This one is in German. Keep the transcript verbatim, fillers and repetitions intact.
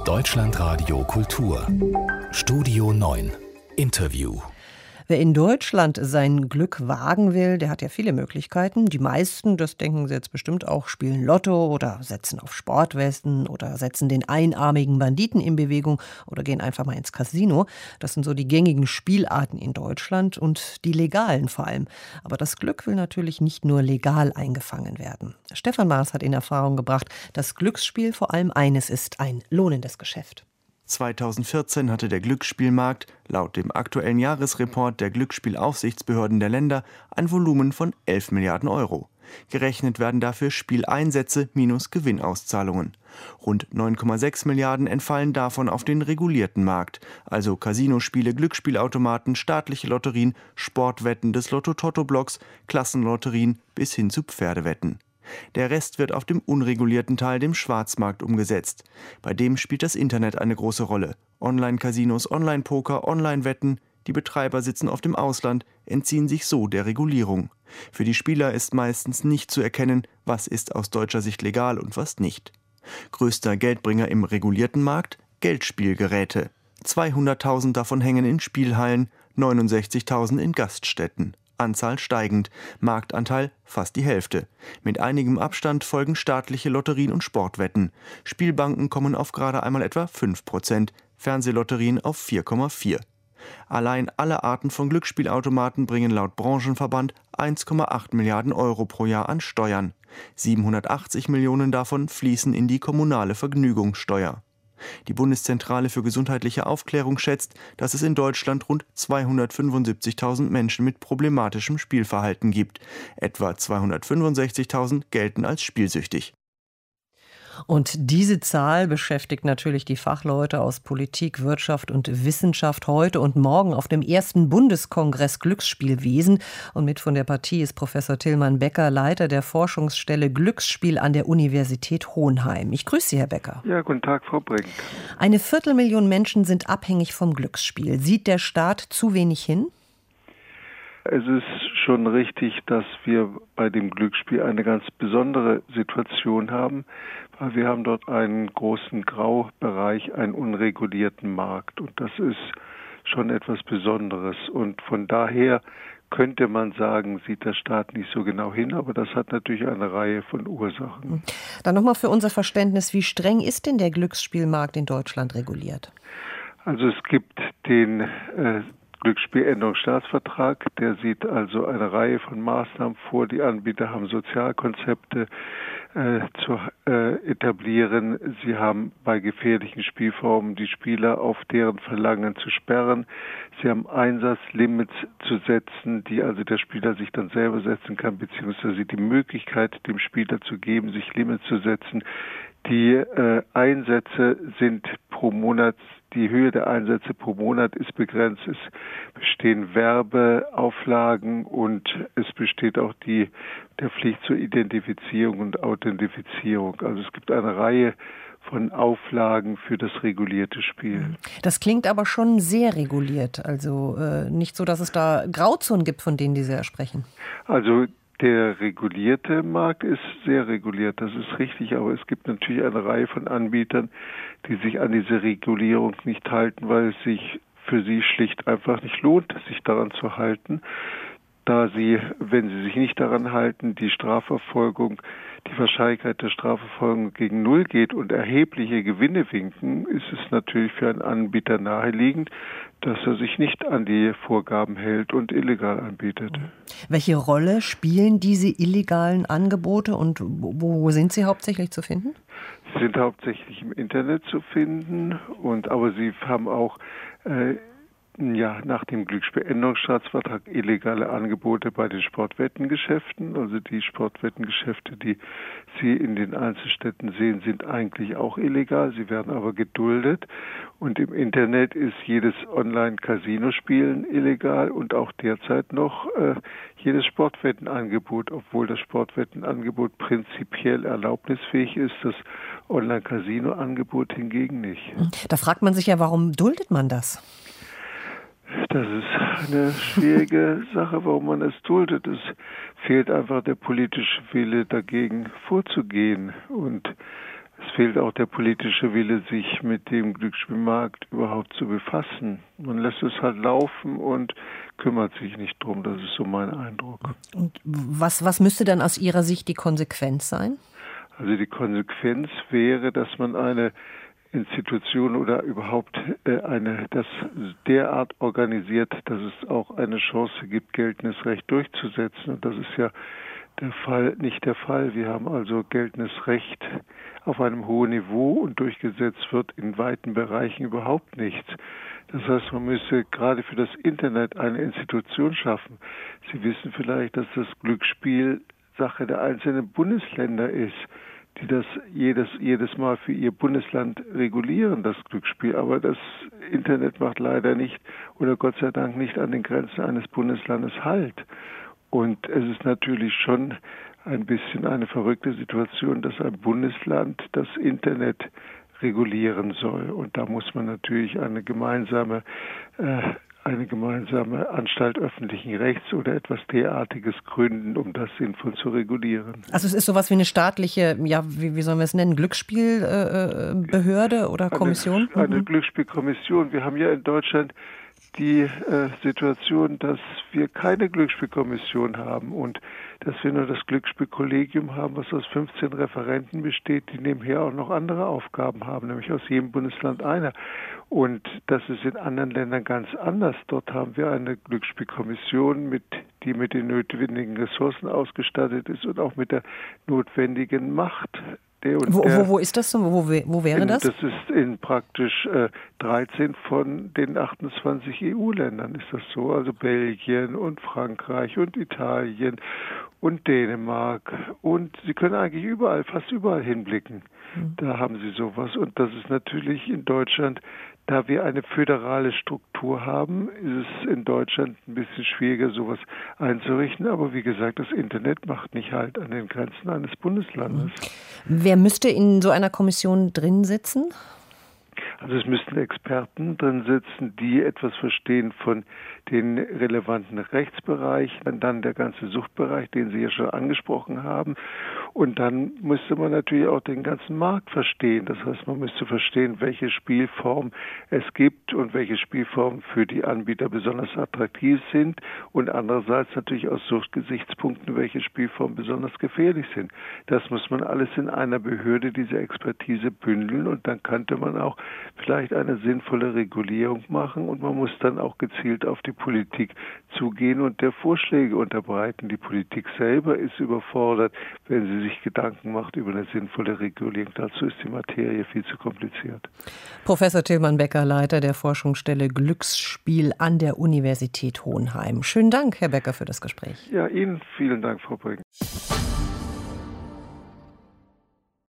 Deutschlandradio Kultur. Studio neun. Interview. Wer in Deutschland sein Glück wagen will, der hat ja viele Möglichkeiten. Die meisten, das denken Sie jetzt bestimmt auch, spielen Lotto oder setzen auf Sportwesten oder setzen den einarmigen Banditen in Bewegung oder gehen einfach mal ins Casino. Das sind so die gängigen Spielarten in Deutschland und die legalen vor allem. Aber das Glück will natürlich nicht nur legal eingefangen werden. Stefan Maas hat in Erfahrung gebracht, dass Glücksspiel vor allem eines ist, ein lohnendes Geschäft. zweitausendvierzehn hatte der Glücksspielmarkt laut dem aktuellen Jahresreport der Glücksspielaufsichtsbehörden der Länder ein Volumen von elf Milliarden Euro. Gerechnet werden dafür Spieleinsätze minus Gewinnauszahlungen. Rund neun Komma sechs Milliarden entfallen davon auf den regulierten Markt, also Casinospiele, Glücksspielautomaten, staatliche Lotterien, Sportwetten des Lotto-Totto-Blocks, Klassenlotterien bis hin zu Pferdewetten. Der Rest wird auf dem unregulierten Teil, dem Schwarzmarkt, umgesetzt. Bei dem spielt das Internet eine große Rolle. Online-Casinos, Online-Poker, Online-Wetten. Die Betreiber sitzen oft im Ausland, entziehen sich so der Regulierung. Für die Spieler ist meistens nicht zu erkennen, was ist aus deutscher Sicht legal und was nicht. Größter Geldbringer im regulierten Markt? Geldspielgeräte. zweihunderttausend davon hängen in Spielhallen, neunundsechzigtausend in Gaststätten. Anzahl steigend, Marktanteil fast die Hälfte. Mit einigem Abstand folgen staatliche Lotterien und Sportwetten. Spielbanken kommen auf gerade einmal etwa fünf Prozent, Fernsehlotterien auf vier Komma vier. Allein alle Arten von Glücksspielautomaten bringen laut Branchenverband eins Komma acht Milliarden Euro pro Jahr an Steuern. siebenhundertachtzig Millionen davon fließen in die kommunale Vergnügungssteuer. Die Bundeszentrale für gesundheitliche Aufklärung schätzt, dass es in Deutschland rund zweihundertfünfundsiebzigtausend Menschen mit problematischem Spielverhalten gibt. Etwa zweihundertfünfundsechzigtausend gelten als spielsüchtig. Und diese Zahl beschäftigt natürlich die Fachleute aus Politik, Wirtschaft und Wissenschaft heute und morgen auf dem ersten Bundeskongress Glücksspielwesen. Und mit von der Partie ist Professor Tilman Becker, Leiter der Forschungsstelle Glücksspiel an der Universität Hohenheim. Ich grüße Sie, Herr Becker. Ja, guten Tag, Frau Brink. Eine Viertelmillion Menschen sind abhängig vom Glücksspiel. Sieht der Staat zu wenig hin? Es ist schon richtig, dass wir bei dem Glücksspiel eine ganz besondere Situation haben, weil wir haben dort einen großen Graubereich, einen unregulierten Markt. Und das ist schon etwas Besonderes. Und von daher könnte man sagen, sieht der Staat nicht so genau hin, aber das hat natürlich eine Reihe von Ursachen. Dann nochmal für unser Verständnis, wie streng ist denn der Glücksspielmarkt in Deutschland reguliert? Also es gibt den äh, Glücksspieländerungsstaatsvertrag, der sieht also eine Reihe von Maßnahmen vor. Die Anbieter haben Sozialkonzepte äh, zu äh, etablieren. Sie haben bei gefährlichen Spielformen die Spieler auf deren Verlangen zu sperren. Sie haben Einsatzlimits zu setzen, die also der Spieler sich dann selber setzen kann, beziehungsweise die Möglichkeit dem Spieler zu geben, sich Limits zu setzen. Die äh, Einsätze sind pro Monat, die Höhe der Einsätze pro Monat ist begrenzt. Es bestehen Werbeauflagen und es besteht auch die der Pflicht zur Identifizierung und Authentifizierung. Also es gibt eine Reihe von Auflagen für das regulierte Spiel. Das klingt aber schon sehr reguliert. Also äh, nicht so, dass es da Grauzonen gibt, von denen die sehr sprechen. Also der regulierte Markt ist sehr reguliert, das ist richtig, aber es gibt natürlich eine Reihe von Anbietern, die sich an diese Regulierung nicht halten, weil es sich für sie schlicht einfach nicht lohnt, sich daran zu halten, da sie, wenn sie sich nicht daran halten, die Strafverfolgung, die Wahrscheinlichkeit der Strafverfolgung gegen Null geht und erhebliche Gewinne winken, ist es natürlich für einen Anbieter naheliegend, dass er sich nicht an die Vorgaben hält und illegal anbietet. Welche Rolle spielen diese illegalen Angebote und wo sind sie hauptsächlich zu finden? Sie sind hauptsächlich im Internet zu finden, und aber sie haben auch äh, ja, nach dem Glücksspieländerungsstaatsvertrag illegale Angebote bei den Sportwettengeschäften. Also die Sportwettengeschäfte, die Sie in den Einzelstädten sehen, sind eigentlich auch illegal. Sie werden aber geduldet. Und im Internet ist jedes Online-Casino-Spielen illegal und auch derzeit noch äh, jedes Sportwettenangebot, obwohl das Sportwettenangebot prinzipiell erlaubnisfähig ist, das Online-Casino-Angebot hingegen nicht. Da fragt man sich ja, warum duldet man das? Das ist eine schwierige Sache, warum man es duldet. Es fehlt einfach der politische Wille, dagegen vorzugehen. Und Es fehlt auch der politische Wille, sich mit dem Glücksspielmarkt überhaupt zu befassen. Man lässt es halt laufen und kümmert sich nicht drum. Das ist so mein Eindruck. Und was, was müsste dann aus Ihrer Sicht die Konsequenz sein? Also die Konsequenz wäre, dass man eine Institution oder überhaupt eine, das derart organisiert, dass es auch eine Chance gibt, geltendes Recht durchzusetzen. Und das ist ja der Fall, nicht der Fall. Wir haben also geltendes Recht auf einem hohen Niveau und durchgesetzt wird in weiten Bereichen überhaupt nichts. Das heißt, man müsse gerade für das Internet eine Institution schaffen. Sie wissen vielleicht, dass das Glücksspiel Sache der einzelnen Bundesländer ist, die das jedes, jedes Mal für ihr Bundesland regulieren, das Glücksspiel. Aber das Internet macht leider nicht oder Gott sei Dank nicht an den Grenzen eines Bundeslandes Halt. Und es ist natürlich schon ein bisschen eine verrückte Situation, dass ein Bundesland das Internet regulieren soll. Und da muss man natürlich eine gemeinsame, äh, eine gemeinsame Anstalt öffentlichen Rechts oder etwas derartiges gründen, um das sinnvoll zu regulieren. Also es ist sowas wie eine staatliche, ja, wie, wie sollen wir es nennen, Glücksspielbehörde äh, oder Kommission? Eine, eine mhm. Glücksspielkommission. Wir haben ja in Deutschland die äh, Situation, dass wir keine Glücksspielkommission haben und dass wir nur das Glücksspielkollegium haben, was aus fünfzehn Referenten besteht, die nebenher auch noch andere Aufgaben haben, nämlich aus jedem Bundesland einer. Und das ist in anderen Ländern ganz anders. Dort haben wir eine Glücksspielkommission, mit, die mit den notwendigen Ressourcen ausgestattet ist und auch mit der notwendigen Macht. Der und wo, der, wo, wo ist das so? Wo, wo wäre in, das? Das ist in praktisch äh, dreizehn von den achtundzwanzig E U-Ländern ist das so. Also Belgien und Frankreich und Italien und Dänemark. Und Sie können eigentlich überall, fast überall hinblicken. Mhm. Da haben Sie sowas. Und das ist natürlich in Deutschland, da wir eine föderale Struktur haben, ist es in Deutschland ein bisschen schwieriger, sowas einzurichten. Aber wie gesagt, das Internet macht nicht Halt an den Grenzen eines Bundeslandes. Wer müsste in so einer Kommission drin sitzen? Also es müssten Experten drin sitzen, die etwas verstehen von den relevanten Rechtsbereichen, dann der ganze Suchtbereich, den Sie ja schon angesprochen haben. Und dann müsste man natürlich auch den ganzen Markt verstehen. Das heißt, man müsste verstehen, welche Spielformen es gibt und welche Spielformen für die Anbieter besonders attraktiv sind und andererseits natürlich aus Suchtgesichtspunkten, welche Spielformen besonders gefährlich sind. Das muss man alles in einer Behörde, diese Expertise bündeln und dann könnte man auch vielleicht eine sinnvolle Regulierung machen und man muss dann auch gezielt auf die Politik zugehen und der Vorschläge unterbreiten. Die Politik selber ist überfordert, wenn sie sich Gedanken macht über eine sinnvolle Regulierung. Dazu ist die Materie viel zu kompliziert. Professor Tilman Becker, Leiter der Forschungsstelle Glücksspiel an der Universität Hohenheim. Schönen Dank, Herr Becker, für das Gespräch. Ja, Ihnen vielen Dank, Frau Brink.